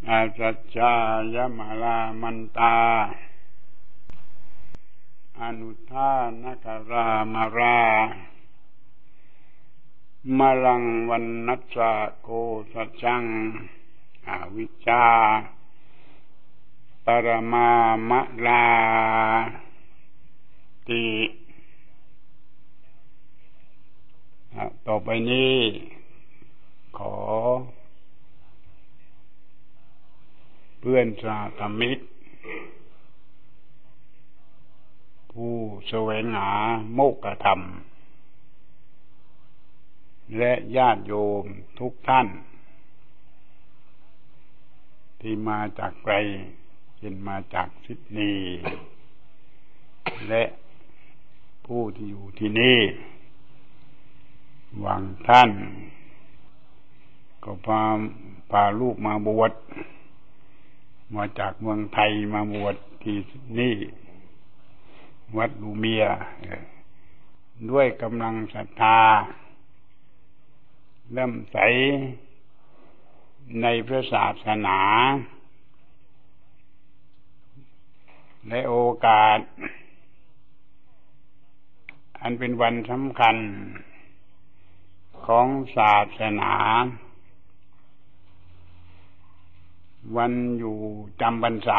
อาสัจจายมาลามันตาอนุทานกรามารา มลังวันนัสสะโกสัจจังอวิชชาปรมามะลาติต่อไปนี้ขอเพื่อนสาธมิกผู้แสวงหาโมกขธรรมและญาติโยมทุกท่านที่มาจากไกลเช่นมาจากซิดนีย์และผู้ที่อยู่ที่นี่บางท่านก็พาลูกมาบวชมาจากเมืองไทยมาบวชที่ซิดนีย์วัดลูเมียด้วยกำลังศรัทธาเริ่มใสในพระศาสนาและโอกาสอันเป็นวันสำคัญของศาสนาวันอยู่จำพรรษา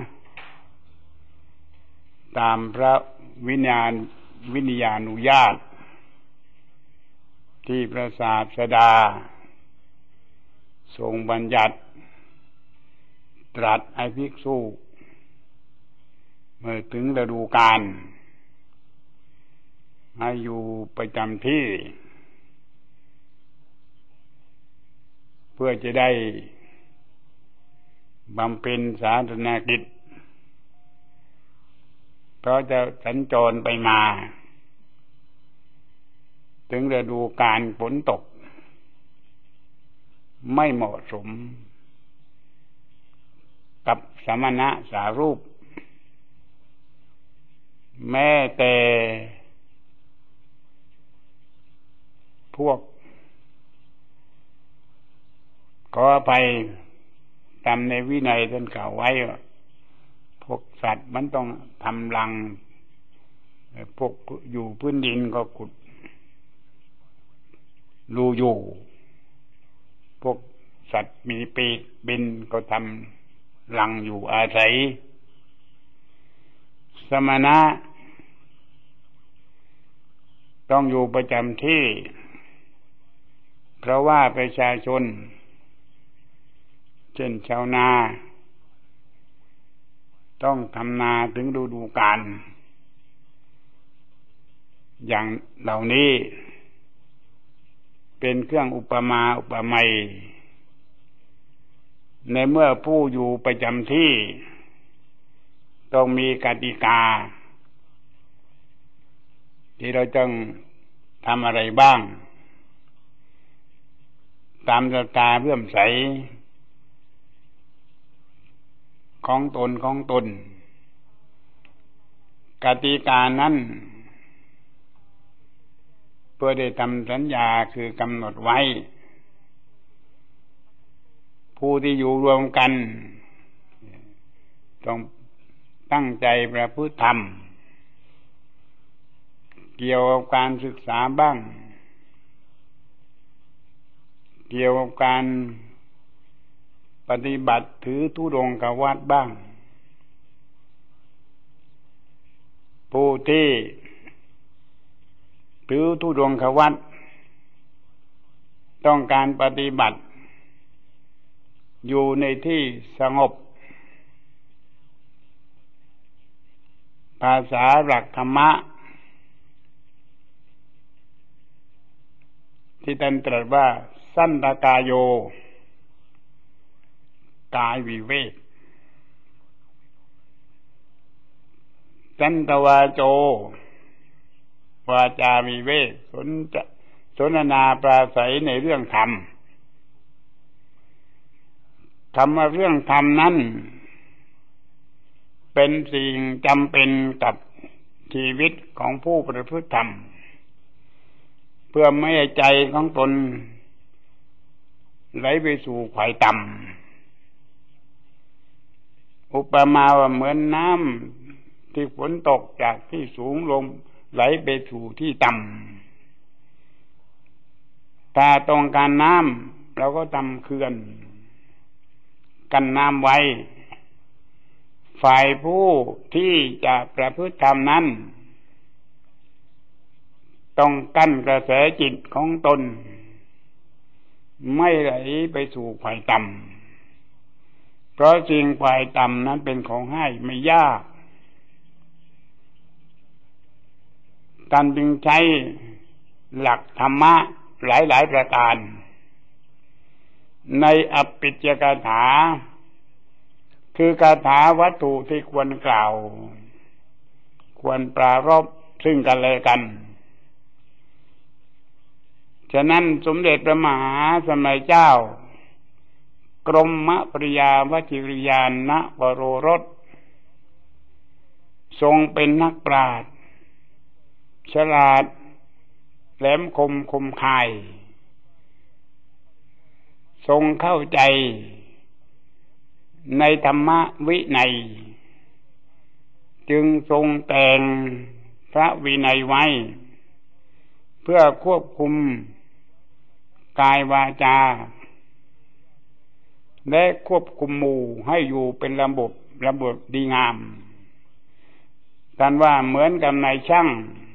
ตามพระวิญญาณุญาตที่พระศาสดาทรงบัญญัติตรัสให้ภิกษุเมื่อถึงฤดูกาลให้อยู่ประจำที่เพื่อจะได้บำเพ็ญสาธารณกิจเพราะจะสัญจรไปมาถึงฤดูกาลฝนตกไม่เหมาะสมกับสมณะสารูปแม้แต่พวกขออภัยตามในวินัยท่านกล่าวไว้ว่าพวกสัตว์มันต้องทำรังพวกอยู่พื้นดินก็ขุดรูอยู่พวกสัตว์มีปีกบินก็ทำรังอยู่อาศัยสมณะต้องอยู่ประจำที่เพราะว่าประชาชนเช่นชาวนาต้องทำนาถึงฤดูกาลอย่างเหล่านี้เป็นเครื่องอุปมาอุปไมยในเมื่อผู้อยู่ประจำที่ต้องมีกติกาที่เราต้องทำอะไรบ้างตามศรัทธาเลื่อมใสของตนกติกานั้นเพื่อได้ทำสัญญาคือกำหนดไว้ผู้ที่อยู่รวมกันต้องตั้งใจประพฤติธรรมเกี่ยวกับการศึกษาบ้างเกี่ยวกับการปฏิบัติถือธุดงควัตรบ้างผู้ที่ถือธุดงควัตรต้องการปฏิบัติอยู่ในที่สงบภาษาหลักธรรมะที่ท่านตรัสว่าสันตกายโยกายวิเวกสันตวาโจวาจาวิเวกสนทนาปราศัยในเรื่องธรรมธรรมเรื่องธรรมนั้นเป็นสิ่งจำเป็นกับชีวิตของผู้ประพฤติธรรมเพื่อไม่ให้ใจของตนไหลไปสู่ฝ่ายต่อุปมาว่าเหมือนน้ำที่ฝนตกจากที่สูงลงไหลไปสู่ที่ต่ำถ้าต้องการน้ำเราก็ทำเขื่อนกันน้ำไว้ฝ่ายผู้ที่จะประพฤติธรรมนั้นต้องกั้นกระแสจิตของตนไม่ไหลไปสู่ฝ่ายต่ำเพราะสิ่งฝ่ายต่ำนั้นเป็นของให้ไม่ยากการจึงใช้หลักธรรมะหลายประการในอภิจกถาคือคาถาวัตถุที่ควรกล่าวควรปรารภซึ่งกันและกันฉะนั้นสมเด็จพระมหาสมัยเจ้ากรมปริยาวชิรยานนะวโรรสทรงเป็นนักปราชญ์ฉลาดแหลมคมคายทรงเข้าใจในธรรมวินัยจึงทรงแต่งพระวินัยไว้เพื่อควบคุมกายวาจาและควบคุมหมู่ให้อยู่เป็นระบบดีงามกันว่าเหมือนกับนายช่าง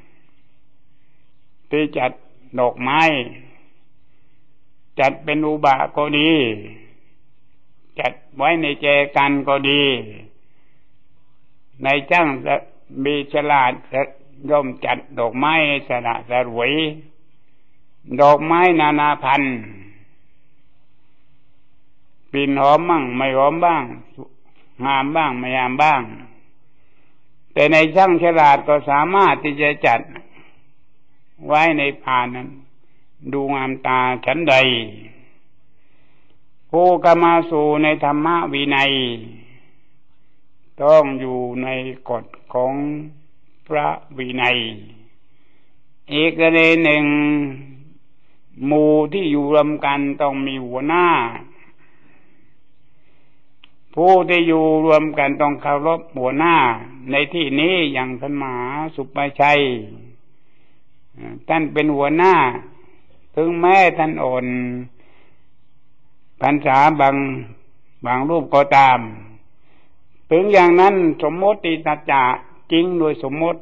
ที่จัดดอกไม้จัดเป็นอุบะก็ดีจัดไว้ในแจกันก็ดีนายช่างมีฉลาดย่อมจัดดอกไม้สระสรวยดอกไม้นานาพันธุ์กลิ่นหอมบ้างไม่หอมบ้างงามบ้างไม่งามบ้างแต่ในช่างฉลาดก็สามารถที่จะจัดไว้ในพานนั้นดูงามตาฉันใดผู้กมาสู่ในธรรมวินัยต้องอยู่ในกฎของพระวินัยอีกกรณีหนึ่งหมู่ที่อยู่รวมกันต้องมีหัวหน้าผู้ที่อยู่รวมกันต้องเคารพหัวหน้าในที่นี้อย่างท่านมหาสุปชัยท่านเป็นหัวหน้าถึงแม้ท่านอ่อนพรรษาบางรูปก็ตามถึงอย่างนั้นสมมติสัจจะจริงโดยสมมติ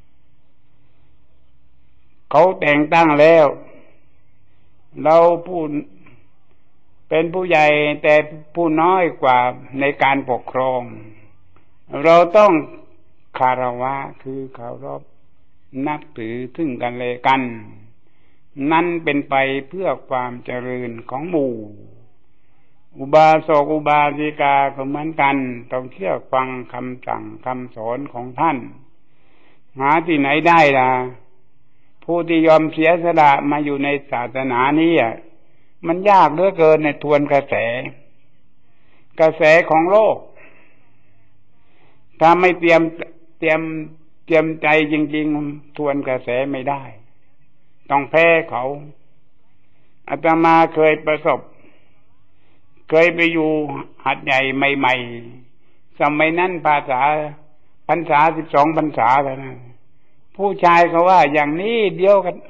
เขาแต่งตั้งแล้วเราผู้เป็นผู้ใหญ่แต่ผู้น้อยกว่าในการปกครองเราต้องคารวะคือเคารพนับถือซึ่งกันและกันนั่นเป็นไปเพื่อความเจริญของหมู่อุบาสกอุบาสิกาก็เหมือนกันต้องเชื่อฟังคำสั่งคำสอนของท่านหาที่ไหนได้ล่ะผู้ที่ยอมเสียสละมาอยู่ในศาสนานี้มันยากเหลือเกินในทวนกระแสของโลกถ้าไม่เตรียมใจจริงๆทวนกระแสไม่ได้ต้องแพ้เขาอาตมาเคยประสบเคยไปอยู่หัดใหญ่ใหม่ๆสมัยนั้นพรรษา12 พรรษาแล้วนะผู้ชายเขาว่าอย่างนี้เดียวกัน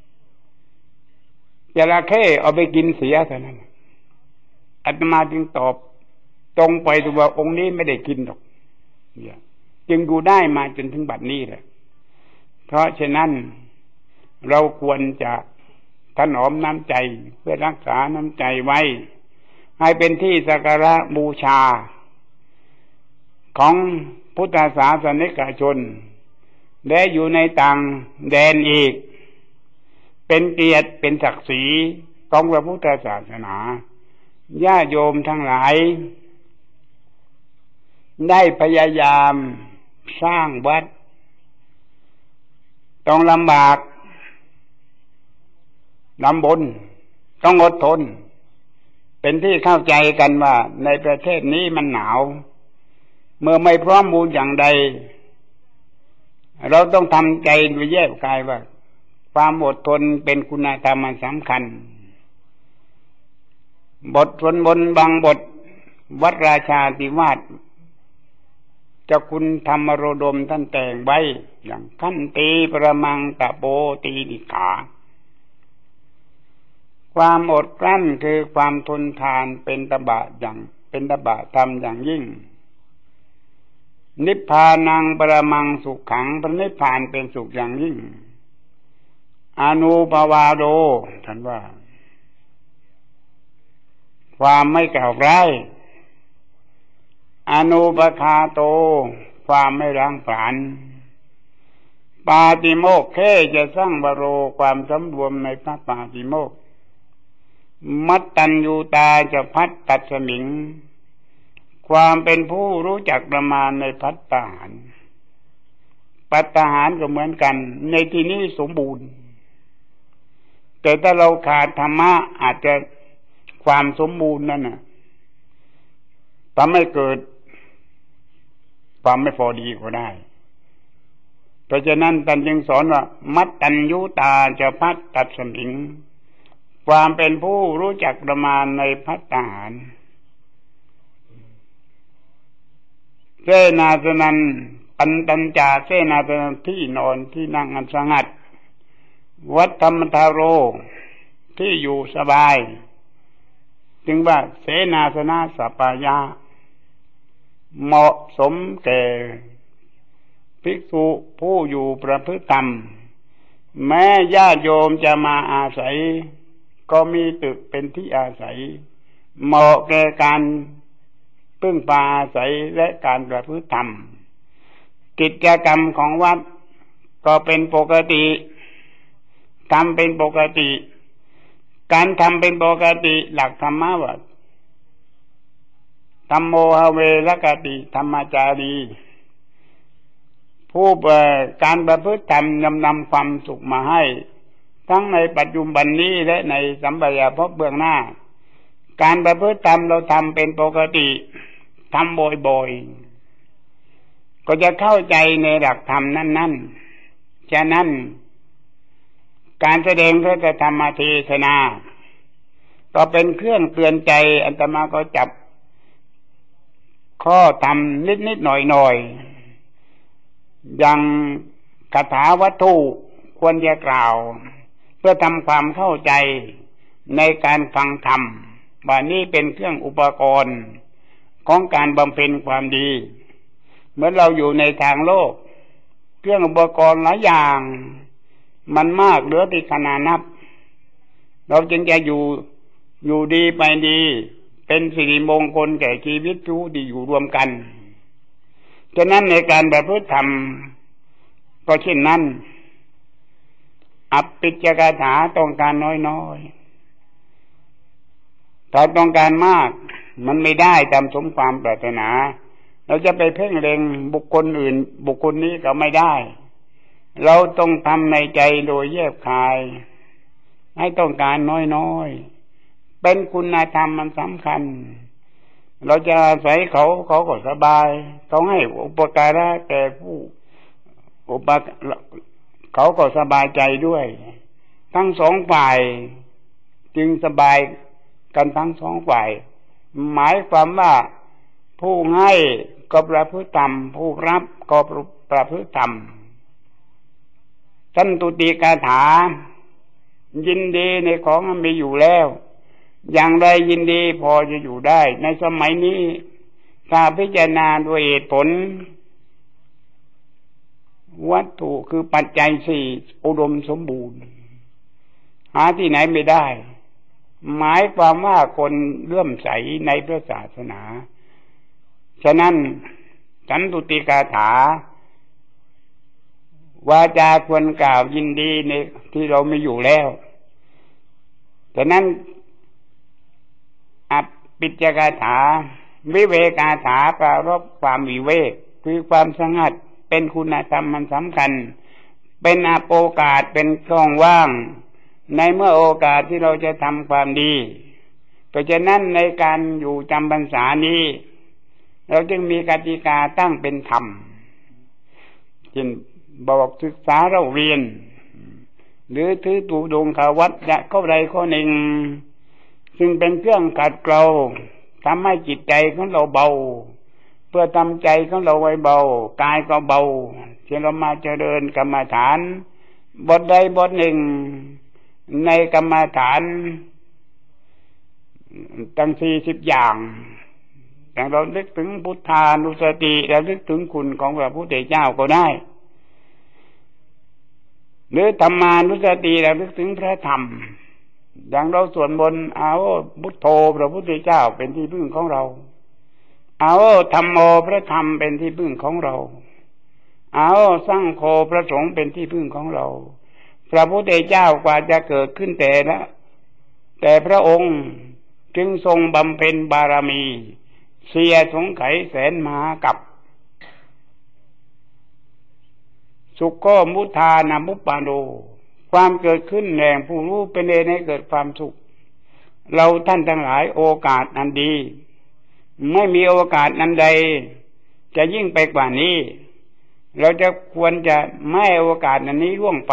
จระเข้เอาไปกินเสียเท่านั้นอาตมาจึงตอบตรงไปว่าองค์นี้ไม่ได้กินหรอกจึงอยู่ได้มาจนถึงบัดนี้แหละเพราะฉะนั้นเราควรจะถนอมน้ำใจเพื่อรักษาน้ำใจไว้ให้เป็นที่สักการะบูชาของพุทธศาสนิกชนและอยู่ในต่างแดนอีกเป็นเกียรติเป็นศักดิ์ศรีของพระพุทธศาสนาญาติโยมทั้งหลายได้พยายามสร้างวัดต้องลำบากลำบนต้องอดทนเป็นที่เข้าใจกันว่าในประเทศนี้มันหนาวเมื่อไม่พร้อมมูลอย่างใดเราต้องทำใจโดยแยกกายว่าความอดทนเป็นคุณธรรมสำคัญบทบนบางบทวัดราชาธิวาสเจ้าคุณธรรมโรดมท่านแต่งไว้อย่างขันติประมังตะโปตีนิขาความอดกลั้นคือความทนทานเป็นตบะธรรมอย่างยิ่งนิพพานังประมังสุขขังพระนิพพานเป็นสุขอย่างยิ่งอนุภาวาโดท่านว่าความไม่กล่าวร้ายอนุปคาโตความไม่ร้างผลาญปาติโมกข์แค่จะสร้างบโรความสำรวมในพระปาติโมกข์มัตตัญญูตาจะพัดตัดสมิงความเป็นผู้รู้จักประมาณในภัตตาหารภัตตาหารก็เหมือนกันในที่นี้สมบูรณ์แต่ถ้าเราขาดธรรมะอาจจะความสมบูรณ์นั่นน่ะทำให้เกิดความไม่พอดีก็ได้เพราะฉะนั้นท่านจึงสอนว่ามัตตัญญูตาจะพัดตัดสมิงความเป็นผู้รู้จักประมาณในภัตตาหารเสนาสนันปันตัญจาเสนาสนันที่นอนที่นั่งอันสงัดวัดธรรมทาโรที่อยู่สบายจึงว่าเสนาสนะสัปปายะเหมาะสมแก่ภิกษุผู้อยู่ประพฤติธรรมแม้ญาติโยมจะมาอาศัยก็มีตึกเป็นที่อาศัยเหมาะแก่การพึ่งพาอาศัยและการประพฤติธรรมกิจกรรมของวัดก็เป็นปกติทำเป็นปกติการทำเป็นปกติหลักธรรมะว่าธัมโมหเวรกติธรรมจารีผู้การประพฤติธรรมนำความสุขมาให้ทั้งในปัจจุบันนี้และในสัมปายภพเบื้องหน้าการประพฤติธรรมเราทำเป็นปกติทำบ่อยๆก็จะเข้าใจในหลักธรรมนั้นๆฉะนั้นการแสดงพระธรรมเทศนาก็เป็นเครื่องเตือนใจอาตมาก็จับข้อธรรมนิดๆหน่อยๆอย่างคาถาวัตถุควรจะกล่าวเพื่อทำความเข้าใจในการฟังธรรมว่านี้เป็นเครื่องอุปกรณ์ของการบำเพ็ญความดีเหมือนเราอยู่ในทางโลกเครื่องอุปกรณ์หลายอย่างมันมากเหลือที่ขนานับเราจึงจะอยู่ดีไปดีเป็นสิริมงคลแก่ชีวิตผู้ที่อยู่รวมกันฉะนั้นในการประพฤติธรรมก็เช่นนั้นอภิจกถาต้องการน้อยๆถ้าต้องการมากมันไม่ได้ตามสมความปรารถนาเราจะไปเพ่งเล็งบุคคลอื่นบุคคลนี้ก็ไม่ได้เราต้องทำในใจโดยแยบคายให้ต้องการน้อยๆเป็นคุณธรรมมันสำคัญเราจะอาศัยเขาก็สบายเขาให้อุปการะแก่ผู้เขาก็สบายใจด้วยทั้งสองฝ่ายจึงสบายกันทั้งสองฝ่ายหมายความว่าผู้ให้ก็ประพฤติธรรมผู้รับก็ประพฤติธรรมสันตุติกถายินดีในของมันมีอยู่แล้วอย่างไรยินดีพอจะอยู่ได้ในสมัยนี้ถ้าพิจารณาด้วยเหตุผลวัตถุคือปัจจัยสี่อุดมสมบูรณ์หาที่ไหนไม่ได้หมายความว่าคนเลื่อมใสในพระศาสนาฉะนั้นสันตุติกถาวาจาควรกล่าวยินดีในที่เราไม่อยู่แล้วฉะนั้นอภิจกถาวิเวกถาปรารภความวิเวกคือความสงัดเป็นคุณธรรมมันสำคัญเป็นโอกาสเป็นช่องว่างในเมื่อโอกาสที่เราจะทำความดีเพราะฉะนั้นในการอยู่จำพรรษานี้เราจึงมีกติกาตั้งเป็นธรรมเช่นบอกศึกษาเราเรียนหรือถือตุดงควัตจะข้อใดข้อหนึ่งซึ่งเป็นเครื่องขัดเกลาทำให้จิตใจของเราเบาพื่อทำใจของเราไว้เบากายก็เบาที่เรามาเจริญกรรมฐานบทใดบทหนึ่งในกรรมฐานตั้ง40 อย่างอย่างเรานึกถึงพุทธานุสติเรานึกถึงคุณของพระพุทธเจ้าก็ได้หรือธรรมานุสติเรานึกถึงพระธรรมอย่างเราสวดมนต์เอาพุทโธพระพุทธเจ้าเป็นที่พึ่งของเราเอาธัมโมพระธรรมเป็นที่พึ่งของเราเอาสังโฆพระสงฆ์เป็นที่พึ่งของเราพระพุทธเจ้ากว่าจะเกิดขึ้นแต่พระองค์จึงทรงบำเพ็ญบารมีเสียสงไขยแสนมหากัปสุขโขมุทานามุปปาโนความเกิดขึ้นแห่งผู้รู้เป็นเหตุให้เกิดความสุขเราท่านทั้งหลายโอกาสอันดีไม่มีโอกาสอันใดจะยิ่งไปกว่านี้เราจะควรจะไม่โอกาสอันนี้ล่วง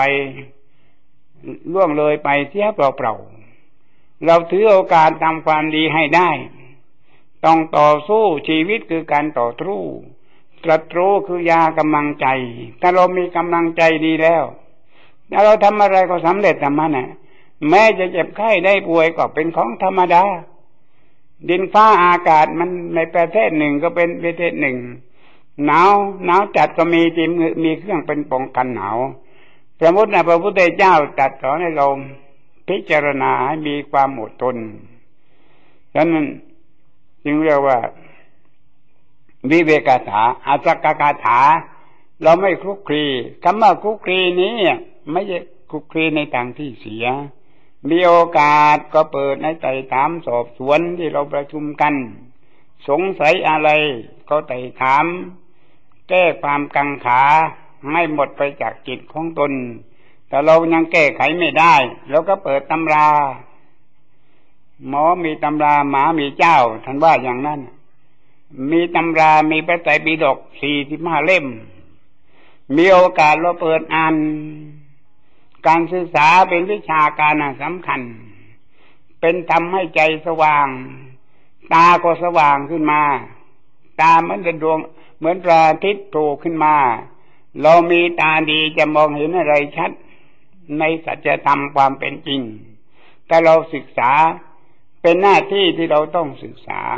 เลยไปเสียเปล่าๆเราถือโอกาสทำความดีให้ได้ต้องต่อสู้ชีวิตคือการต่อสู้ศัตรูคือยากำลังใจถ้าเรามีกำลังใจดีแล้วเราทำอะไรก็สำเร็จแต่มันน่ะแม้จะเจ็บไข้ได้ป่วยก็เป็นของธรรมดาดินฟ้าอากาศมันในประเทศหนึ่งก็เป็นประเทศหนึ่งหนาวจัดก็มีเครื่องเป็นป้องกันหนาวพระพุทธเจ้าตรัสสอนให้เราพิจารณาให้มีความอดทนฉะนั้นจึงเรียกว่าวิเวกถาอาสักกถาเราไม่คลุกคลีคำว่าคลุกคลีนี้ไม่ใช่คลุกคลีในทางที่เสียมีโอกาสก็เปิดในไต่ถามสอบสวนที่เราประชุมกันสงสัยอะไรก็ไต่ถามแก้ความกังขาให้หมดไปจากจิตของตนแต่เรายังแก้ไขไม่ได้เราก็เปิดตำราหมอมีตำราหมามีเจ้าท่านว่าอย่างนั้นมีตำรามีพระไตรปิฎก45 เล่มมีโอกาสเราเปิดอ่านการศึกษาเป็นวิชาการสำคัญเป็นทำให้ใจสว่างตาก็สว่างขึ้นมาตาเหมือนดวงเหมือนพระอาทิตย์โผล่ขึ้นมาเรามีตาดีจะมองเห็นอะไรชัดในสัจธรรมความเป็นจริงแต่เราศึกษาเป็นหน้าที่ที่เราต้องศึกษา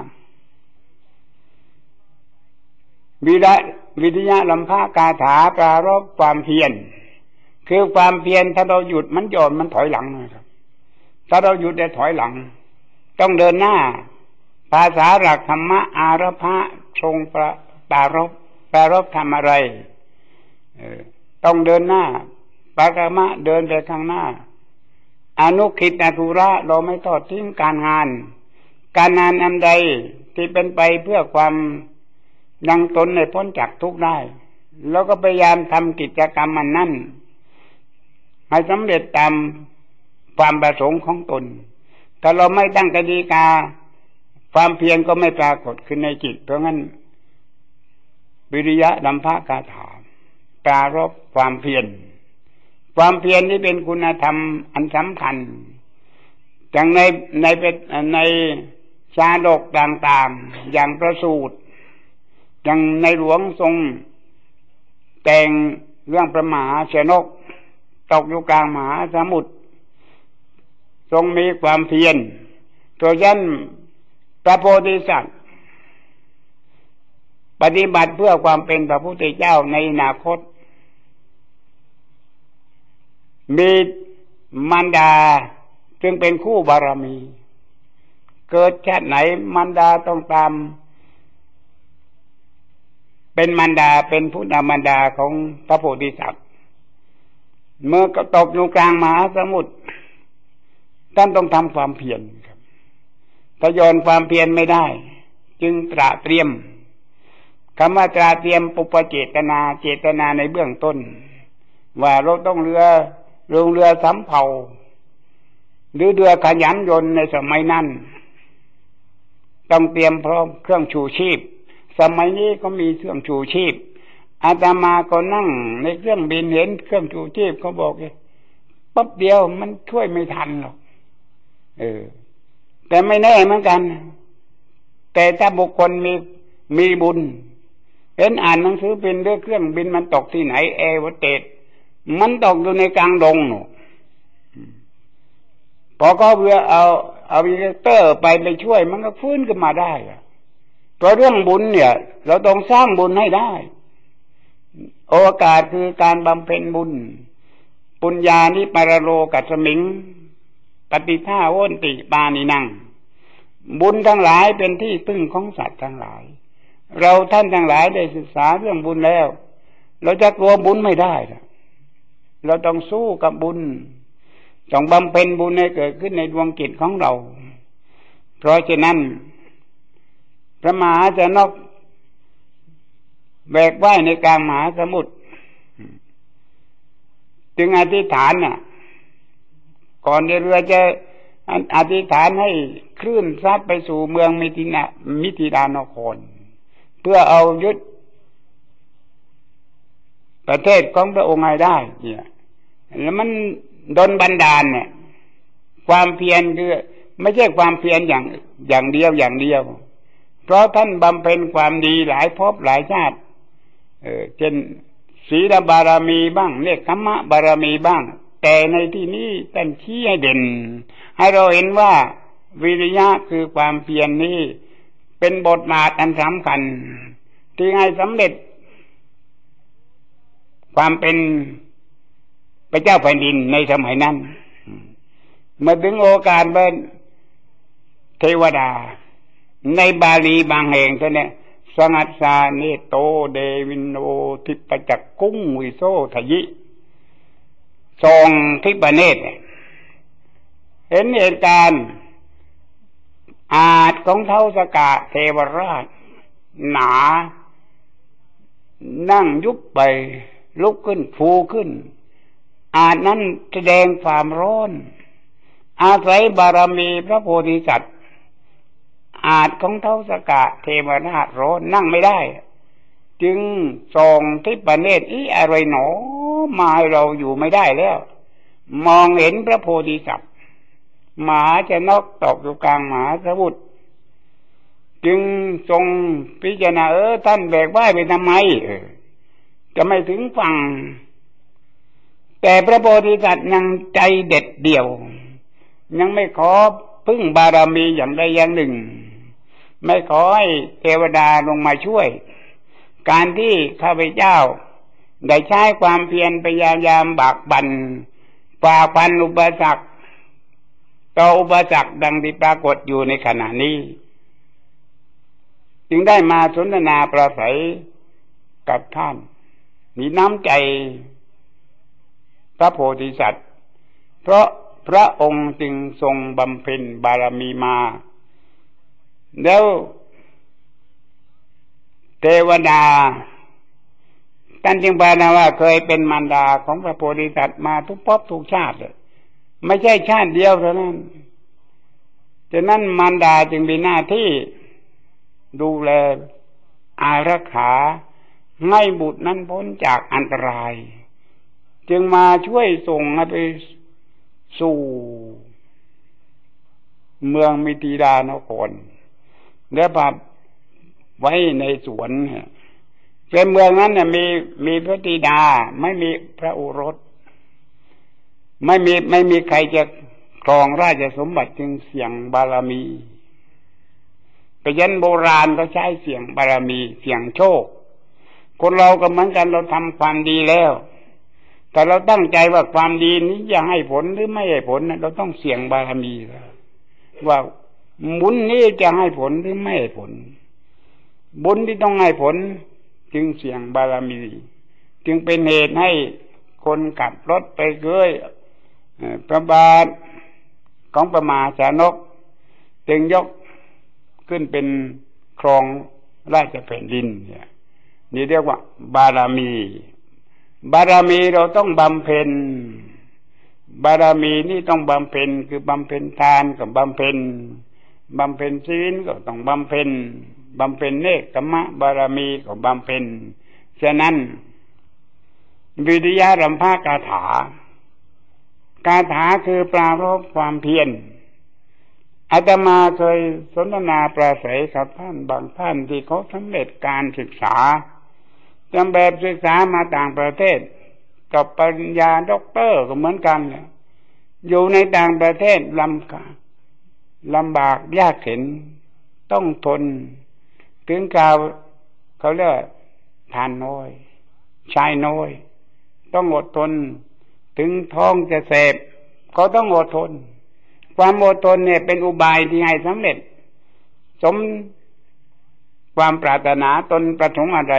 วิทยาลัมภกาถาปรารภความเพียรคือความเพียรถ้าเราหยุดมันย่อนมันถอยหลังนะครับถ้าเราหยุดได้ถอยหลังต้องเดินหน้าภาษาหลักธรรมะอารภะทรงปรารภทำอะไรต้องเดินหน้าปากามะเดินไปข้างหน้าอนุคิตธุระเราไม่ทอดทิ้งการงานอันใดที่เป็นไปเพื่อความยังตนในพ้นจากทุกข์ได้แล้วก็พยายามทำกิจกรรมมันนั่นให้สำเร็จตามความประสงค์ของตนถ้าเราไม่ตั้งกติกาความเพียรก็ไม่ปรากฏขึ้นในจิตเพราะงั้นวิริยะลัมภกาถาปรารภความเพียรที่เป็นคุณธรรมอันสำคัญอย่างในชาดกต่างๆอย่างประสูตรอย่างในหลวงทรงแต่งเรื่องพระมหาชนกตกอยู่กลางมหาสมุทรทรงมีความเพียรตัวยันพระโพธิสัตว์ปฏิบัติเพื่อความเป็นพระพุทธเจ้าในอนาคตมีมารดาจึงเป็นคู่บารมีเกิดชาติไหนมารดาต้องตามเป็นมารดาเป็นผู้นำมารดาของพระโพธิสัตว์เมื่อตกอยู่กลางมหาสมุทรท่านต้องทำความเพียรครับถ้าย้อนความเพียรไม่ได้จึงตระเตรียมคำว่าตระเตรียมปุปเจตนาในเบื้องต้นว่าเราต้องลงเรือสำเภาหรือเรือขยันยนต์ในสมัยนั้นต้องเตรียมพร้อมเครื่องชูชีพสมัยนี้ก็มีเครื่องชูชีพอาตมาก็นั่งในเครื่องบินเห็นเครื่องชูชีพเขาบอกปั๊บเดียวมันช่วยไม่ทันหรอกแต่ไม่แน่เหมือนกันแต่ถ้าบุคคลมีบุญห็นอ่านหนังสือเป็นด้วยเครื่องบินมันตกที่ไหนแอร์วอเตสมันตกอยู่ในกลางดงหนูพอเขาเพื่อเอาเฮลิคอปเตอร์ไปช่วยมันก็ฟื้นขึ้นมาได้เพราะเรื่องบุญเนี่ยเราต้องสร้างบุญให้ได้โอกาสคือการบำเพ็ญบุญปุญญานิปรโลกัสมิงปฏิท่าโอนติปานินังบุญทั้งหลายเป็นที่พึ่งของสัตว์ทั้งหลายเราท่านทั้งหลายได้ศึกษาเรื่องบุญแล้วเราจะกลัวบุญไม่ได้เราต้องสู้กับบุญต้องบำเพ็ญบุญให้เกิดขึ้นในดวงจิตของเราเพราะฉะนั้นพระมหาชนกแบกว่ายในกลางมหาสมุทรจึงอธิษฐานก่อนที่เรือจะอธิษฐานให้คลื่นซัดไปสู่เมืองมิถิลานครเพื่อเอายึดประเทศของพระองค์ให้ได้เนี่ยแล้วมันดลบันดาลเนี่ยความเพียรคือไม่ใช่ความเพียรอย่างเดียวเพราะท่านบำเพ็ญความดีหลายภพหลายชาติเช่นศีลบารมีบ้างเนกขัมมะบารมีบ้างแต่ในที่นี้ท่านชี้ให้เด่นให้เราเห็นว่าวิริยะคือความเพียรนี้เป็นบทบาทอันสำคัญที่ให้สำเร็จความเป็นพระเจ้าแผ่นดินในสมัยนั้นเมื่อถึงโอกาสเป็นเทวดาในบาลีบางแห่งท่านเนี่ยสงัสสาเนโตเดวินโนทิปจักกุ้งวิโสทยิทรงทิปเนตรเห็นเหตุการณ์อาจของเท้าสกะเทวราชหนานั่งยุบไปลุกขึ้นฟูขึ้นอาจนั้นแสดงความร้อนอาศัยบารมีพระโพธิสัตว์อาจของเท้าสกะเทวราชร้อนนั่งไม่ได้จึงส่องทิพเนตรอะไรหนอมาให้เราอยู่ไม่ได้แล้วมองเห็นพระโพธิสัตว์มหาชนกตกอยู่กลางมหาสมุทรจึงทรงพิจารณาท่านแบกว่ายไปทำไมจะไม่ถึงฝั่งแต่พระโพธิสัตว์ยังใจเด็ดเดี่ยวยังไม่ขอพึ่งบารมีอย่างใดอย่างหนึ่งไม่ขอให้เทวดาลงมาช่วยการที่ข้าพเจ้าได้ใช้ความเพียรพยายามบากบั่นฝ่าฟันอุปสรรคต่ออุปสรรคดังที่ปรากฏอยู่ในขณะนี้จึงได้มาสนทนาประสัยกับท่านมีน้ำใจพระโพธิสัตว์เพราะพระองค์จึงทรงบำเพ็ญบารมีมาแล้วเทวดาท่านจึงพรรณนาว่าเคยเป็นมารดาของพระโพธิสัตว์มาทุกภพทุกชาติเลยไม่ใช่ชาติเดียวเท่านั้นฉะนั้นมารดาจึงมีหน้าที่ดูแลอารักขาให้บุตรนั้นพ้นจากอันตรายจึงมาช่วยส่งให้ไปสู่เมืองมิถิลานครและพาไว้ในสวนเป็นเมืองนั้นเนี่ยมีพระธิดาไม่มีพระโอรสไม่มีใครจะครองราชสมบัติจึงเสี่ยงบารมีไปยันโบราณก็ใช้เสี่ยงบารมีเสี่ยงโชคคนเราก็เหมือนกันเราทำความดีแล้วแต่เราตั้งใจว่าความดีนี้จะให้ผลหรือไม่ให้ผลเราต้องเสี่ยงบารมีว่าบุญนี้จะให้ผลหรือไม่ให้ผลบุญที่ต้องให้ผลจึงเสี่ยงบารมีจึงเป็นเหตุให้คนขับรถไปเกยพระบาทของพระมหาชนกจึงยกขึ้นเป็นครองราชแผ่นดินนี่เรียกว่าบารมีเราต้องบำเพ็ญบารมีนี่ต้องบำเพ็ญคือบำเพ็ญทานกับบำเพ็ญศีลก็ต้องบำเพ็ญเนกขัมมะบารมีก็บำเพ็ญฉะนั้นวิริยะรัมภกถาคือปรารภความเพียรอาตมาเคยสนทนาปราศัยกับท่านบางท่านที่เขาสำเร็จการศึกษาจำแบบศึกษามาต่างประเทศกับปริญญาด็อกเตอร์ก็เหมือนกันเลยอยู่ในต่างประเทศลำบากยากเข็นต้องทนถึงกล่าวเขาเรียกทานน้อยชายน้อยต้องอดทนถึงท้องจะเสพก็ต้องอดทนความอดทนเนี่ยเป็นอุบายที่ให้สำเร็จสมความปรารถนาตนประสงค์อะไร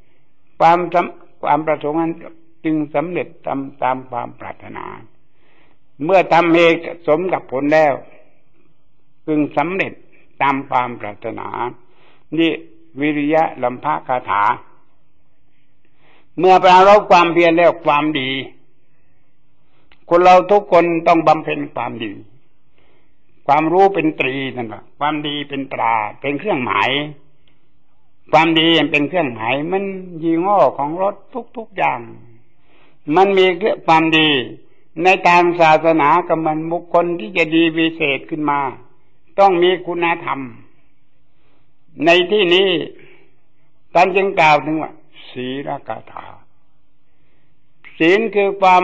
ความประสงค์นั้นจึงสำเร็จตามความปรารถนาเมื่อทำเหตุสมกับผลแล้วจึงสำเร็จตามความปรารถนานี่วิริยะลัมภะคาถาเมื่อปรารภความเพียรแล้วความดีคนเราทุกคนต้องบำเพ็ญความดีความรู้เป็นตรีนั่นแหละความดีเป็นตราเป็นเครื่องหมายความดีเป็นเครื่องหมายมันยี่ห้อของรถทุกอย่างมันมีความดีในทางศาสนากับมันบุคคลที่จะดีวิเศษขึ้นมาต้องมีคุณธรรมในที่นี้ท่านจึงกล่าวถึงว่าศีลกถาศีลคือความ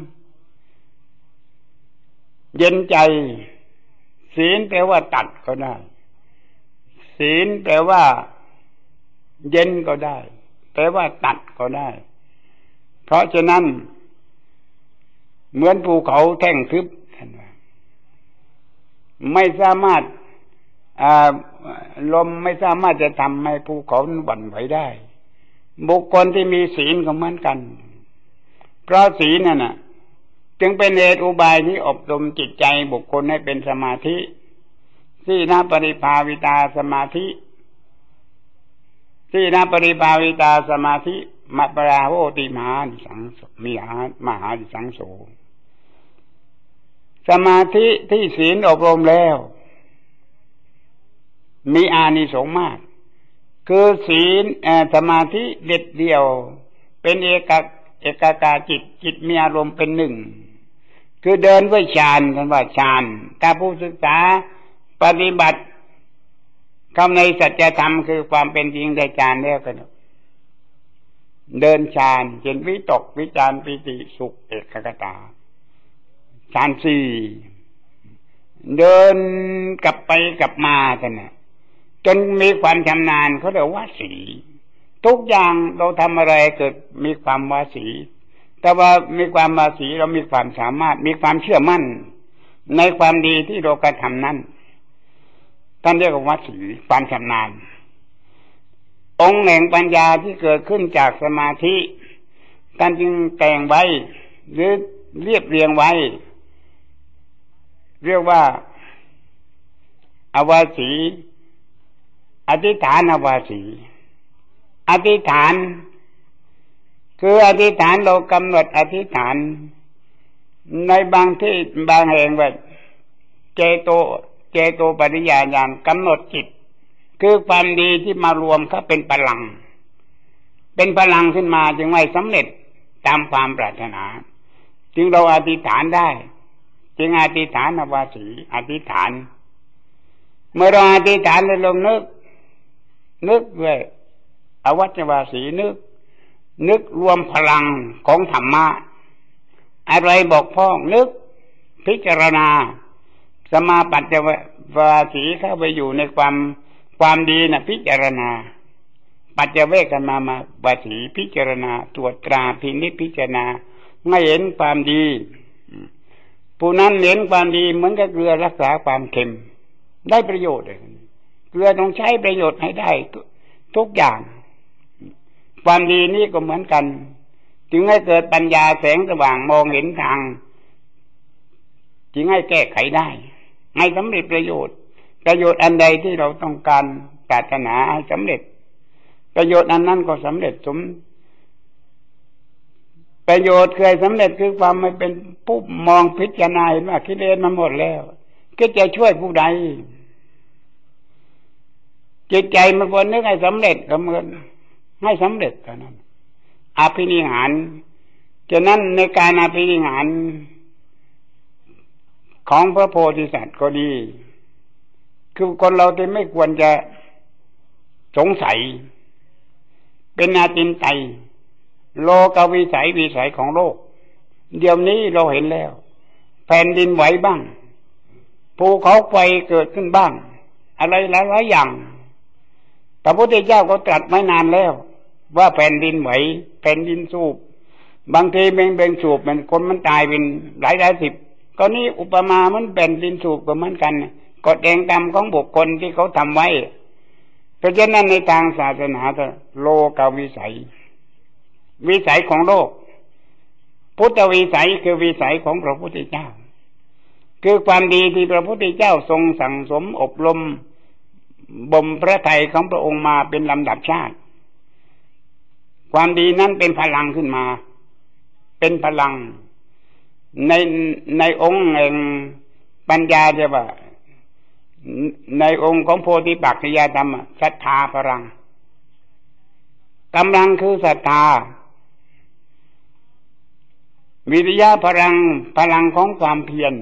เย็นใจศีลแปลว่าตัดก็ได้ศีลแปลว่าเย็นก็ได้แปลว่าตัดก็ได้เพราะฉะนั้นเหมือนภูเขาแท่งทึบไม่สามารถลมไม่สามารถจะทำให้ภูเขาหวั่นไหวได้บุคคลที่มีศีลก็เหมือนกันเพราะศีลนั่นน่ะจึงเป็นเหตุอุบายที่อบรมจิตใจบุคคลให้เป็นสมาธิสีนาปริภาวิตาสมาธิสีนาปริภาวิตาสมาธิมัปปราโหติมหาดิสังโสมหาดิสังโสสมาธิที่ศีลอบรมแล้วมีอานิสงส์มากคือศีลสมาธิเด็ดเดียวเป็นเอกกาจิตมีอารมณ์เป็นหนึ่งคือเดินด้วยฌานกันว่าฌานถ้าผู้ศึกษาปฏิบัติเข้าในสัจธรรมคือความเป็นจริงได้ฌานแล้วกันเดินฌานเช่นวิตกวิจารปิติสุขเอกคตาฌานสี่เดินกลับไปกลับมากันนะจนมีความชำนาญเขาเรียกว่าสีทุกอย่างเราทำอะไรเกิดมีความวาสีแต่ว่ามีความวาสีเรามีความสามารถมีความเชื่อมั่นในความดีที่เรากระทำนั้นท่านเรียกว่าวาสีความชำนาญองค์แห่งปัญญาที่เกิดขึ้นจากสมาธิท่านจึงแต่งไว้หรือเรียบเรียงไว้เรียกว่าอวาสีอธิษฐานอวาสีอธิษฐานคืออธิษฐานเรากำหนดอธิษฐานในบางที่บางแห่งว่าเจโตปริยญาณกำหนดจิตคือความดีที่มารวมเข้าเป็นพลังขึ้นมาจึงไม่สำเร็จตามความปรารถนาจึงเราอธิษฐานได้จึงอธิษฐานอวาสีอธิษฐานเมื่อเราอธิษฐานแล้วลงนึกด้วยอวัจวาสีนึกรวมพลังของธรรมะอะไรบอกพ้องนึกพิจารณาสมาปัจจวาสีเข้าไปอยู่ในความดีนะพิจารณาปัจจเวกกันมาวาสีพิจารณาตรวจตราพินิจพิจารณาไม่เห็นความดีผู้นั้นเห็นความดีเหมือนกับเกลือรักษาความเค็มได้ประโยชน์เลยเกลือต้องใช้ประโยชน์ให้ได้ทุกอย่างความดีนี้ก็เหมือนกันจึงให้เกิดปัญญาแสงสว่างมองเห็นทางจึงให้แก้ไขได้ให้สำเร็จประโยชน์อันใดที่เราต้องการปรารถนาให้สำเร็จประโยชน์อันนั้นก็สำเร็จสมประโยชน์เคยสำเร็จคือความไม่เป็นผู้มองพิจารณาเห็นว่ากิเลสมันหมดแล้วก็จะช่วยผู้ใดจิตใจมันควรนึกให้สำเร็จก็เหมือนให้สำเร็จเท่านั้นอภินิหารฉะนั้นในการอภินิหารของพระโพธิสัตว์ก็ดีคือคนเราที่ไม่ควรจะสงสัยเป็นอาจินไตยโลกวิสัยวิสัยของโลกเดี๋ยวนี้เราเห็นแล้วแผ่นดินไหวบ้างภูเขาไฟเกิดขึ้นบ้างอะไรหลายๆอย่างพระพุทธเจ้าก็ตรัสไว้นานแล้วว่าแผ่นดินไหวแผ่นดินสูบบางทีเบงสูบมันคนมันตายเป็นหลายสิบก็นี่อุปมามันแผ่นดินสูบก็เหมือนกันกฎแห่งกรรมของบุคคลที่เขาทำไว้เพราะฉะนั้นในทางศาสนาโลกวิสัยวิสัยของโลกพุทธวิสัยคือวิสัยของพระพุทธเจ้าคือความดีที่พระพุทธเจ้าทรงสั่งสมอบรมบ่มพระทัยของพระองค์มาเป็นลำดับชาติความดีนั้นเป็นพลังขึ้นมาเป็นพลังในองค์แห่งปัญญาจะว่าในองค์ของโพธิปักขิยธรรมศรัทธาพลังกำลังคือศรัทธาวิริยะพลังพลังของความเพียร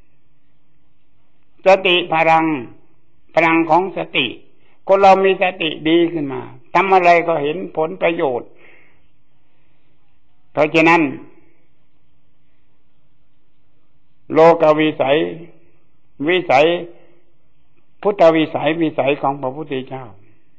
สติพลังพลังของสติคนเรามีสติดีขึ้นมาทำอะไรก็เห็นผลประโยชน์เพราะฉะนั้นโลกวิสัยวิสัยพุทธวิสัยวิสัยของพระพุทธเจ้า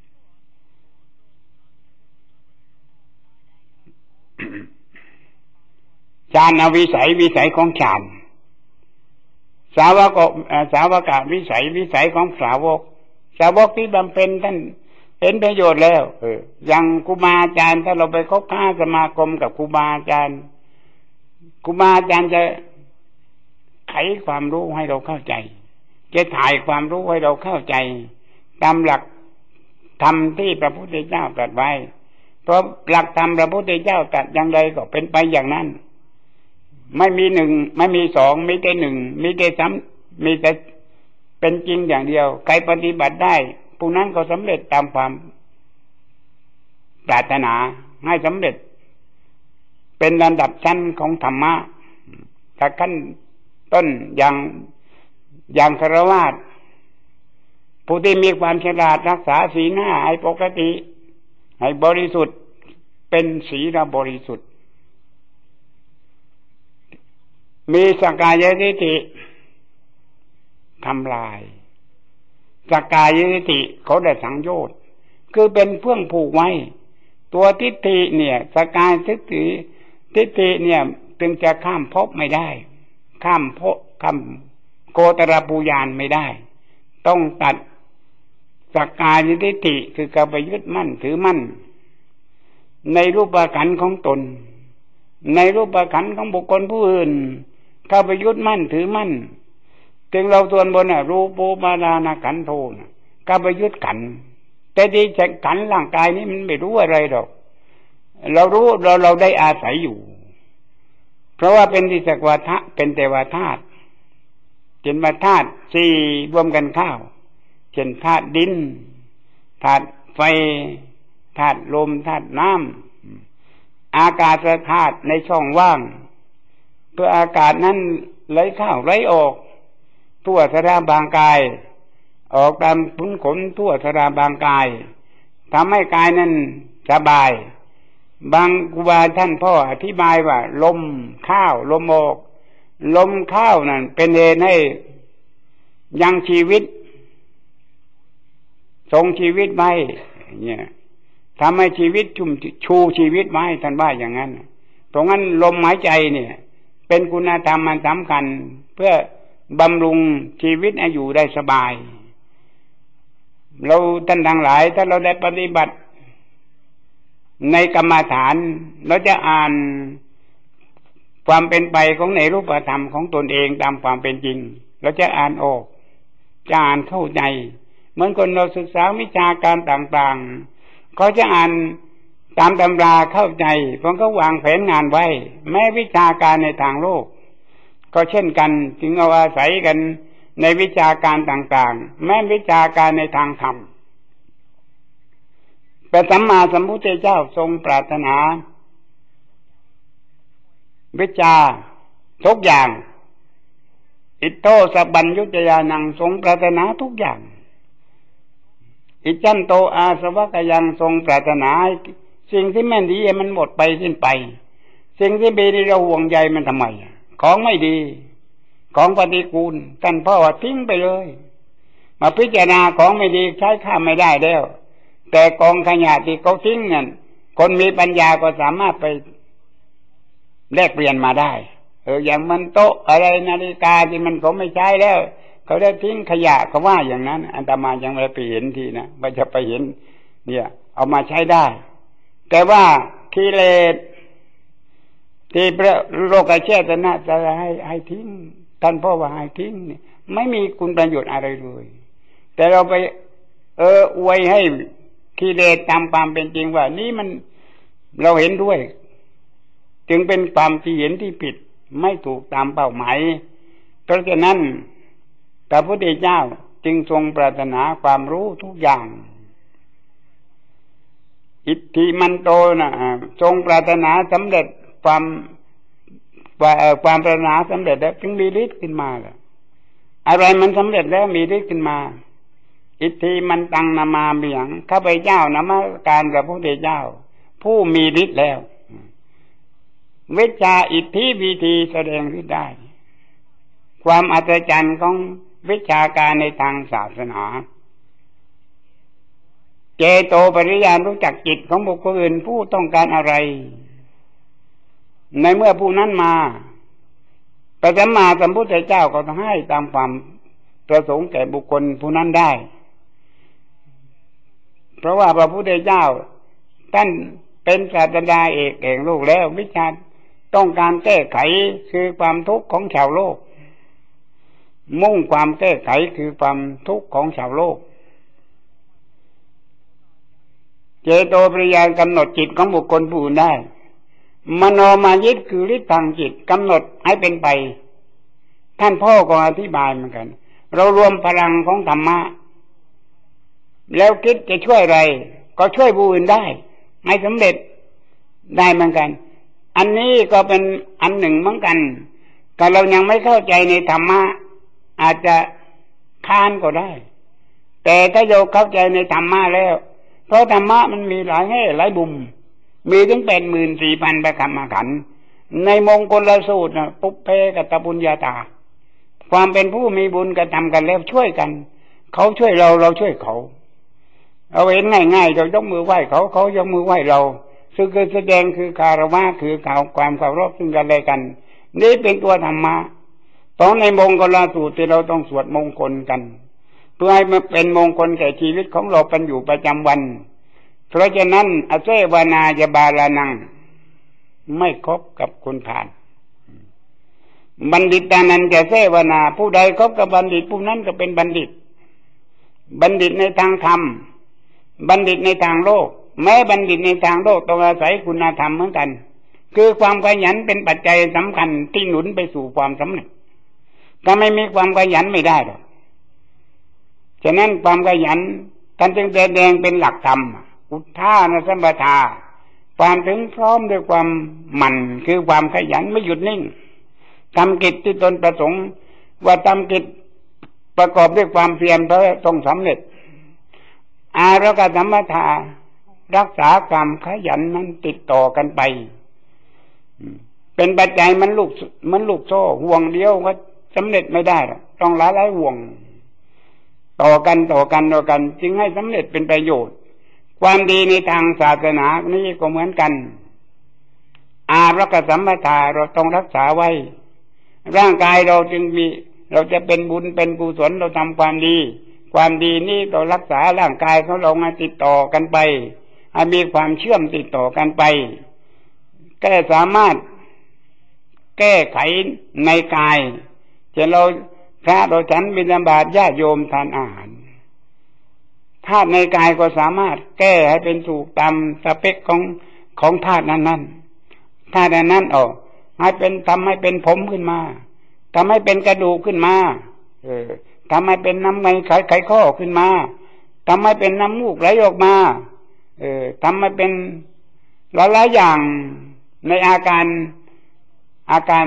ฌานวิสัยวิสัยของฌานสาวกวิสัยวิสัยของสาวกที่บำเพ็ญท่านเห็นประโยชน์แล้วอย่างครูบาอาจารย์ถ้าเราไปคบค้าสมาคมกับครูบาอาจารย์จะไขความรู้ให้เราเข้าใจจะถ่ายความรู้ให้เราเข้าใจตามหลักธรรมที่พระพุทธเจ้าตรัสไว้เพราะหลักธรรมพระพุทธเจ้าตรัสอย่างไรก็เป็นไปอย่างนั้นไม่มีหนึ่งไม่มีสองมีแต่หนึ่งมีแต่ซ้ำมีแต่เป็นจริงอย่างเดียวใครปฏิบัติได้ผู้นั้นก็สำเร็จตามความปรารถนาให้สำเร็จเป็นลำดับชั้นของธรรมะถ้าขั้นต้นอย่างฆราวาสผู้ที่มีความฉลาดรักษาศีลห้าให้ปกติให้บริสุทธิ์เป็นศีลบริสุทธิ์มีสักกายทิฏฐิทำลายสักกายทิฏฐิเขาได้สังโยชน์คือเป็นเพื่องผูกไว้ตัวทิฏฐิเนี่ยสักกายทิฏฐิเนี่ยจึงจะข้ามภพไม่ได้ข้ามโกตรปูญานไม่ได้ต้องตัดสักกายทิฏฐิคือการไปยึดมั่นถือมั่นในรูปขันธ์ของตนในรูปขันธ์ของบุคคลผู้อื่นเข้าไปยึดมั่นถือมั่นถึงเราส่วนบนรูปูปาดานาขันธ์โทนะเข้าไปยึดขันธ์แต่ที่ขันธ์ร่างกายนี้มันไม่รู้อะไรหรอกเรารู้เราได้อาศัยอยู่เพราะว่าเป็นที่สักวาทะเป็นเทวธาตุเป็นธาตุสี่รวมกันเข้าเช่นธาตุดินธาตุไฟธาตุลมธาตุน้ำอากาศธาตุในช่องว่างเพื่ออากาศนั้นไหลเข้าไหลออกทั่วสารบางกายออกตามพุ้นขนทั่วสารบางกายทำให้กายนั้นสบายบางครูบาท่านพ่ออธิบายว่าลมเข้าลมออกลมเข้านั่นเป็นเหตุให้ยังชีวิตทรงชีวิตไว้เนี่ยทำให้ชีวิตชูชีวิตไว้ท่านว่าอย่างนั้นเพราะงั้นลมหายใจเนี่ยเป็นคุณธรรมมันสำคัญเพื่อบำรุงชีวิตให้อยู่ได้สบายเราท่านทั้งหลายถ้าเราได้ปฏิบัติในกรรมฐานเราจะอ่านความเป็นไปของในรูปธรรมของตนเองตามความเป็นจริงเราจะอ่านออกจะอ่านเข้าใจเหมือนคนเราศึกษาวิชาการต่างๆเขาจะอ่านตามตำราเข้าใจเพราะเขาวางแผนงานไว้แม้วิชาการในทางโลกก็เช่นกันจึงเอาอาศัยกันในวิชาการต่างๆแม้วิชาการในทางธรรมพระสัมมาสัมพุทธเจ้าทรงปรารถนาวิชาทุกอย่างอิโตสบัญยุจยานังทรงปรารถนาทุกอย่างอิจันโตอาสวะกยังทรงปรารถนาสิ่งที่ไม่ดีมันหมดไปสิ้นไปสิ่งที่ดีเราห่วงใยมันทำไมของไม่ดีของปฏิกูลท่านพ่อว่าทิ้งไปเลยมาพิจารณาของไม่ดีใช้ค่าไม่ได้แล้วแต่กองขยะที่เขาทิ้งนั่นคนมีปัญญาก็สามารถไปแลกเปลี่ยนมาได้อย่างมันโต๊ะอะไรนาฬิกาที่มันเขาไม่ใช้แล้วเขาได้ทิ้งขยะเขาว่าอย่างนั้นอาตมายังไม่ไปเห็นทีนะว่าจะไปเห็นเนี่ยเอามาใช้ได้แต่ว่ากิเลสที่พระโลกเชตนะจะให้ทิ้งท่านพ่อว่าให้ทิ้งนี่ไม่มีคุณประโยชน์อะไรเลยแต่เราไปอวยให้กิเลสตามความเป็นจริงว่านี่มันเราเห็นด้วยจึงเป็นความที่เห็นที่ผิดไม่ถูกตามเป้าหมายเพราะฉะนั้นพระพุทธเจ้าจึงทรงปรารถนาความรู้ทุกอย่างอิทธิมันโตนะทรงปรารถนาสำเร็จความปรารถนาสำเร็จแล้วจึงมีฤทธิ์ขึ้นมาล่ะอะไรมันสำเร็จแล้วมีฤทธิ์ขึ้นมาอิทธิมันตังนามาเบียงข้าพเจ้านมัสการพระพุทธเจ้าผู้มีฤทธิ์แล้ววิชาอิทธิวิธีแสดงฤทธิ์ได้ความอัศจรรย์ของวิชาการในทางศาสนาเจโตปริญาณรู้จักจิตของบุคคลอื่นผู้ต้องการอะไรในเมื่อผู้นั้นมาพระสัมมาสัมพุทธเจ้าก็ต้องให้ตามความประสงค์แก่บุคคลผู้นั้นได้เพราะว่าพระพุทธเจ้าท่านเป็นศาสดาเอกแห่งโลกแล้ววิชาต้องการแก้ไขคือความทุกข์ของชาวโลกมุ่งความแก้ไขคือความทุกข์ของชาวโลกเจโตปริญาณกำหนดจิตของบุคคลผู้อื่นได้มโนมายิตคือฤทธิ์ทางจิตกำหนดให้เป็นไปท่านพ่อก็อธิบายเหมือนกันเรารวมพลังของธรรมะแล้วคิดจะช่วยอะไรก็ช่วยผู้อื่นได้ให้สำเร็จได้เหมือนกันอันนี้ก็เป็นอันหนึ่งเหมือนกันแต่เรายังไม่เข้าใจในธรรมะอาจจะค้านก็ได้แต่ถ้าโยเข้าใจในธรรมะแล้วเพราะธรรมะมันมีหลายแง่หลายบุมมีถึง 84,000 ประการขันธ์ในมงคลสูตรนะปุพเพกตปุญญาตาความเป็นผู้มีบุญกระทำกันแล้วช่วยกันเขาช่วยเราเราช่วยเขาเอาเห็นง่ายๆเรายกมือไหว้เขาเขายกมือไหว้เราซึ่งคือแสดงคือคารวะคือความเคารพซึ่งกันและกันนี่เป็นตัวธรรมะตอนในมงคลสูตรที่เราต้องสวดมงคลกันเพื่อให้มันเป็นมงคลแก่ชีวิตของเราเป็นอยู่ประจำวันเพราะฉะนั้นอเสวนายบาลานังไม่คบกับคนผ่านบัณฑิตานันจะเสวนาผู้ใดคบกับบัณฑิตผู้นั้นก็เป็นบัณฑิตบัณฑิตในทางธรรมบัณฑิตในทางโลกแม้บัณฑิตในทางโลกต้องอาศัยคุณธรรมเหมือนกันคือความขยันเป็นปัจจัยสำคัญที่หนุนไปสู่ความสำเร็จถ้าไม่มีความขยันไม่ได้หรอกฉะนั้นความขยันท่านจึงแสดงเป็นหลักธรรมอุทธานสัมปทาความถึงพร้อมด้วยความหมั่นคือความขยันไม่หยุดนิ่งทำกิจที่ตนประสงค์ว่าทำกิจประกอบด้วยความเพียรเพื่อต้องสำเร็จอารักขสัมปทารักษาความขยันนั้นติดต่อกันไปเป็นปัจจัยมันลูกโซ่ห่วงเดียวก็สำเร็จไม่ได้ต้องหลายห่วงต่อกันจึงให้สำเร็จเป็นประโยชน์ความดีในทางศาสนานี้ก็เหมือนกันอารักขสัมปทาเราต้องรักษาไว้ร่างกายเราจึงมีเราจะเป็นบุญเป็นกุศลเราทำความดีนี้เรารักษาร่างกายของเราให้ติดต่อกันไปให้มีความเชื่อมติดต่อกันไปก็สามารถแก้ไขในกายเช่นเราพระเราฉันบิณฑบาตญาติโยมทานอาหารธาตุในกายก็สามารถแก้ให้เป็นถูกตามสเปคของธาตุนั้นธาตุนั้นออกให้เป็นทำให้เป็นผมขึ้นมาทำให้เป็นกระดูกขึ้นมาทำให้เป็นน้ำไขข้อขึ้นมาทำให้เป็นน้ำมูกไหลออกมาทำให้เป็นหลายๆอย่างในอาการ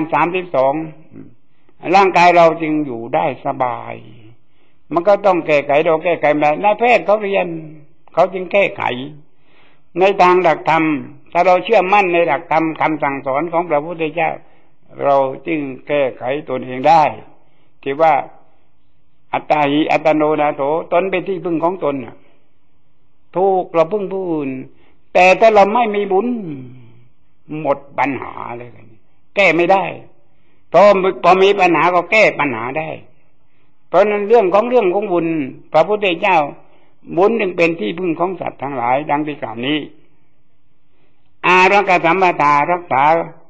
32ร่างกายเราจึงอยู่ได้สบายมันก็ต้องแก้ไขแบบนายแพทย์เขาเรียนเขาจึงแก้ไขในทางหลักธรรมถ้าเราเชื่อมั่นในหลักธรรมคำสั่งสอนของพระพุทธเจ้าเราจึงแก้ไขตนเองได้ที่ว่าอัตตาหิอัตโนนาโถตนเป็นที่พึ่งของตนถูกเราพึ่งผู้อื่นแต่ถ้าเราไม่มีบุญหมดปัญหาเลยแก้ไม่ได้พอมีปัญหาก็แก้ปัญหาได้เพราะนั้นเรื่องของบุญพระพุทธเจ้าบุญจึงเป็นที่พึ่งของสัตว์ทั้งหลายดังที่กล่าวนี้อารักขสัมปทารักษา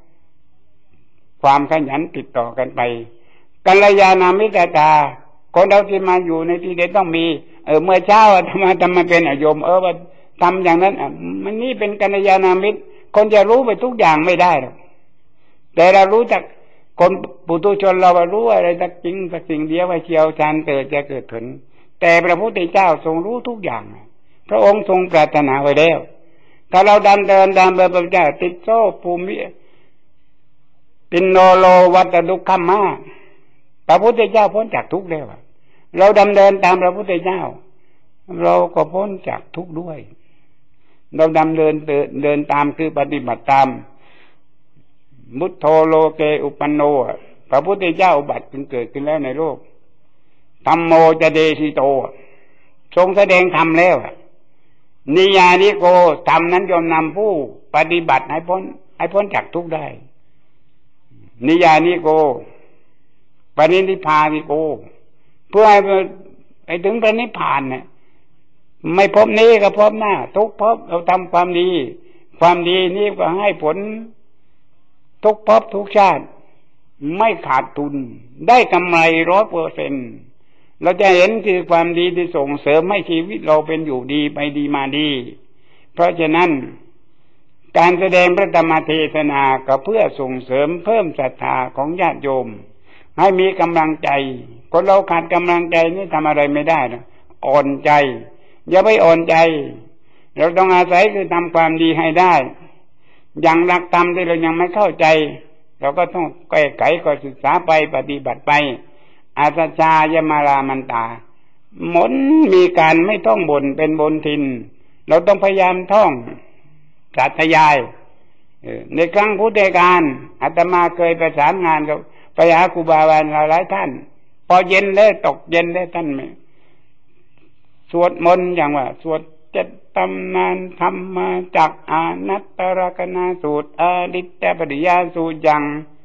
ความขยันติดต่อกันไปกัลยาณมิตรตาคนเราที่มาอยู่ในที่ใดต้องมีเมื่อเช้าทำมาเป็นโยมว่าทำอย่างนั้นมันนี่เป็นกัลยาณมิตรคนจะรู้ไปทุกอย่างไม่ได้หรอกแต่เรารู้จักคนปุถุชนเรารู้อะไรสักจริงสักสิ่งเดียวว่าเชียวชาญเกิดจะเกิดผลแต่พระพุทธเจ้าทรงรู้ทุกอย่างพระองค์ทรงปรารถนาไว้แล้วถ้าเราเดินตามพระพุทธเจ้าติดโซ่ภูมิปินโนโลวัตดุขัมมาพระพุทธเจ้าพ้นจากทุกข์แล้วเราเดินตามพระพุทธเจ้าเราก็พ้นจากทุกข์ด้วยเราเดินตามคือปฏิบัติตามมุตโธโลเกอุปันโนพระพุทธเจ้าอุบัติเกิดขึ้นแล้วในโลกธัมโมจะเดชิโตทรงแสดงธรรมแล้วนิยานิโกธรรมนั้นยอมนำผู้ปฏิบัติให้พ้นจากทุกข์ได้นิยานิโกปณินิพพานิโกเพื่อให้ถึงพระนิพพานเนี่ยไม่พบนี้ก็พบหน้าทุกพบเราทำความดีนี้ก็ให้ผลทุกภพทุกชาติไม่ขาดทุนได้กำไร 100%เราจะเห็นคือความดีที่ส่งเสริมให้ชีวิตเราเป็นอยู่ดีไปดีมาดีเพราะฉะนั้นการแสดงพระธรรมเทศนาก็เพื่อส่งเสริมเพิ่มศรัทธาของญาติโยมให้มีกำลังใจคนเราขาดกำลังใจนี่ทำอะไรไม่ได้นะอ่อนใจอย่าไปอ่อนใจเราต้องอาศัยคือทำความดีให้ได้อย่างหลักธรรมที่เรายังไม่เข้าใจเราก็ต้องแก้ไขก็ศึกษาไปปฏิบัติไปอาสชายมารามันตาหมนมีการไม่ต้องบ่นเป็นบนทินเราต้องพยายามท่องสาธยายในครั้งพุทธกาลอาตมาเคยประสานงานกับไปหาครูบาอาจารย์หลายท่านพอเย็นแล้วตกเย็นแล้วท่านไม่สวดมนต์อย่างว่าสวด7 ตำนานธรรมจากอานัตตรกนาสูตรอดิตตปริยาสูตรอย่าง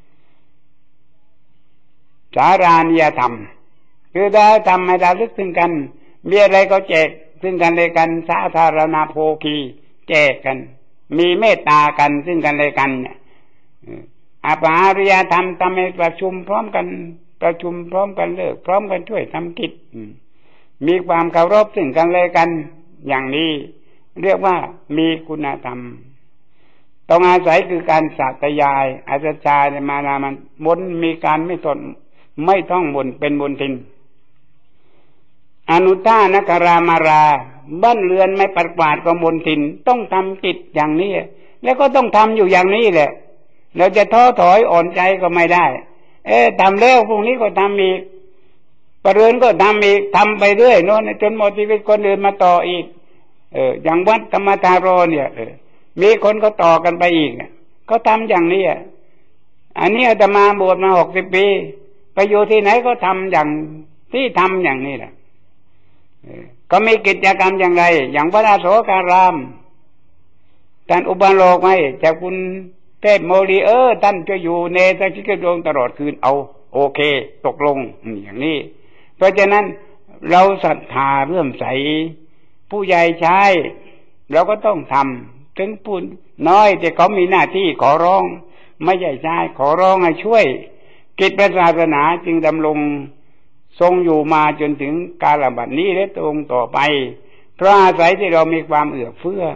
สารานิยธรรมคือได้ทำให้เราลึกถึงกันมีอะไรก็แจกซึ่งกันและกันสาธารณโภคีแจกกันมีเมตตากันซึ่งกันและกันอภาริยธรรมทำให้ประชุมพร้อมกันเลิกพร้อมกันช่วยทำกิจมีความเคารพซึ่งกันและกันอย่างนี้เรียกว่ามีคุณธรรมต้องอาศัยคือการสาธยายอาจารย์มานามันบนมีการไม่ต้องบนเป็นบนทินอนุตานกรามาราบ้านเรือนไม่ปัดกวาดก็บนทินต้องทำกิจอย่างนี้แล้วก็ต้องทำอยู่อย่างนี้แหละเราจะท้อถอยอ่อนใจก็ไม่ได้ทำแล้วพรุ่งนี้ก็ทำอีกประเรือนก็ทำอีกทำไปเรื่อยโน่นจนหมดชีวิตคนอื่นมาต่ออีกอย่างวัดธรรมธารเนี่ยมีคนก็ต่อกันไปอีกก็ทำอย่างนี้อันนี้อาตมาบวชมา60 ปีไปอยู่ที่ไหนก็ทำอย่างที่ทำอย่างนี้แหละก็มีกิจกรรมอย่างไรอย่างพระราโสการามท่านอุปโลกไหมจากคุณเทพโมลีท่านจะอยู่ในสังฆกิจตลอดคืนเอาโอเคตกลงอย่างนี้เพราะฉะนั้นเราศรัทธาเลื่อมใสผู้ใหญ่ใช้เราก็ต้องทำถึงผู้น้อยแต่เขามีหน้าที่ขอร้องไม่ใช่ใช้ขอร้องให้ช่วยกิจพระศาสนาจึงดำรงทรงอยู่มาจนถึงกาลบัดนี้และตรงต่อไปเพราะอาศัยที่เรามีความเอื้อเฟื้อ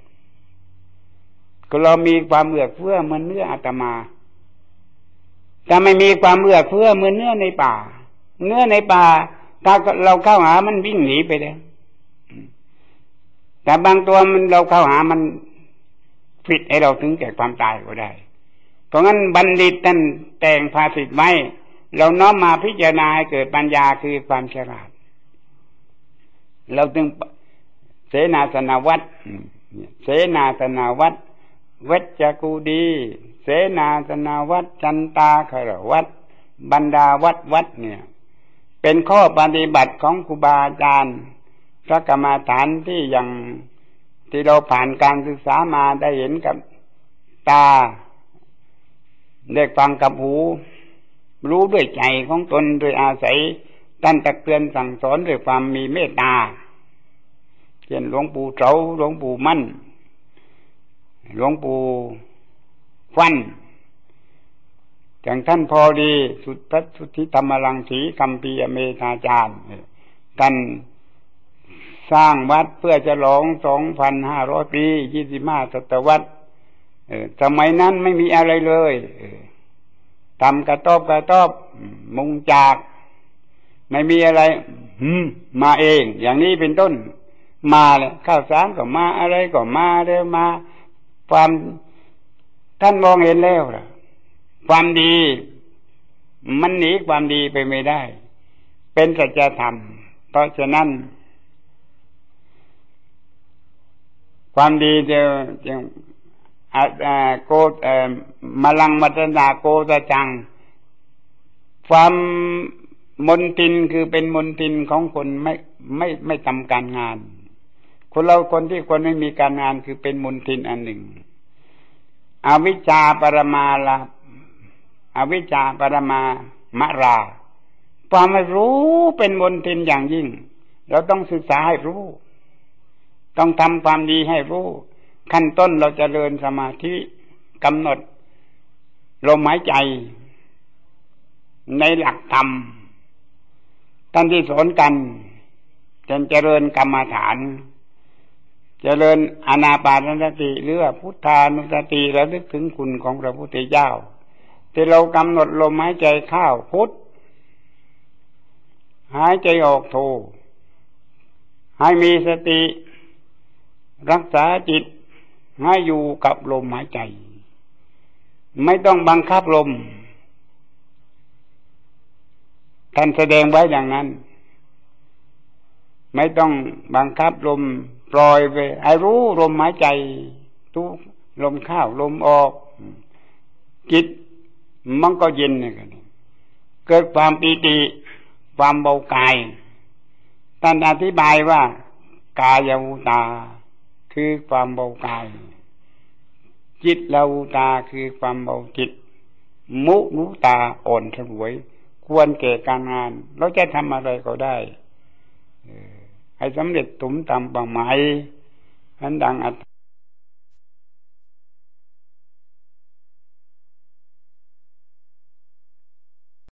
ก็เรามีความเอื้อเฟื้อเหมือนเนื้ออาตมาถ้าไม่มีความเอื้อเฟื้อเหมือนเนื้อในป่าถ้าเราเข้าหามันวิ่งหนีไปแล้วแต่บางตัวมันเราเข้าหามันฟิตให้เราถึงแก่ความตายก็ได้เพราะงั้นบัณฑิตท่านแต่งภาษิตไว้เราน้อมมาพิจารณาให้เกิดปัญญาคือความฉลาดเราจึงเสนาสนวัตรเสนาสนาวัดเวชจกูดีเสนาสนาวัดจันตาคารวัดบรรดาวัดเนี่ยเป็นข้อปฏิบัติของครูบาอาจารย์พระกรรมฐานที่ยังที่เราผ่านการศึกษามาได้เห็นกับตาได้ฟังกับหูรู้ด้วยใจของตนโดยอาศัยท่านตักเตือนสั่งสอนด้วยความมีเมตตาเช่นหลวงปู่เสาหลวงปู่มั่นหลวงปู่ฟั่นอย่างท่านพอดีสุทธัสุทธิธรรมรังสีคัมภีร์เมธาจารย์ท่านสร้างวัดเพื่อฉลอง 2,500 ปี 25 ศตวรรษสมัยนั้นไม่มีอะไรเลยทำกระต๊อบมุงจากไม่มีอะไรมาเองอย่างนี้เป็นต้นมาเลยข้าวสารก็มาอะไรก็มาเร็วมาความท่านมองเห็นแล้วล่ะความดีมันหนีความดีไปไม่ได้เป็นสัจธรรมเพราะฉะนั้นความดีจะโกมลังมัตนาโกตจังความมนทินคือเป็นมนทินของคนไม่ทำการงานคนที่คนไม่มีการงานคือเป็นมนทินอันหนึ่งอวิชชาปรมาลาอวิชชาปรมามะราความไม่รู้เป็นมนทินอย่างยิ่งเราต้องศึกษาให้รู้ต้องทำความดีให้รู้ขั้นต้นเราจะเจริญสมาธิกำหนดลมหายใจในหลักธรรมท่านที่สอนกันจะเจริญกรรมฐานเจริญอานาปานสติหรือพุทธานุสติระลึกถึงคุณของพระพุทธเจ้าที่เรากำหนดลมหายใจเข้าพุทธหายใจออกโทให้มีสติรักษาจิตให้อยู่กับลมหายใจไม่ต้องบังคับลมท่านแสดงไว้อย่างนั้นไม่ต้องบังคับลมปล่อยไปให้รู้ลมหายใจทุกลมเข้าลมออกจิตมันก็เย็นเกิดความปีติความเบากายท่านอธิบายว่ากายวุตาคือความเบากายจิตละวุตาคือความเบาจิตมุนุตาอ่อนสวยควรแก่การงานเราจะทำอะไรก็ได้ให้สำเร็จสมตามเป้าหมายนั้นดัง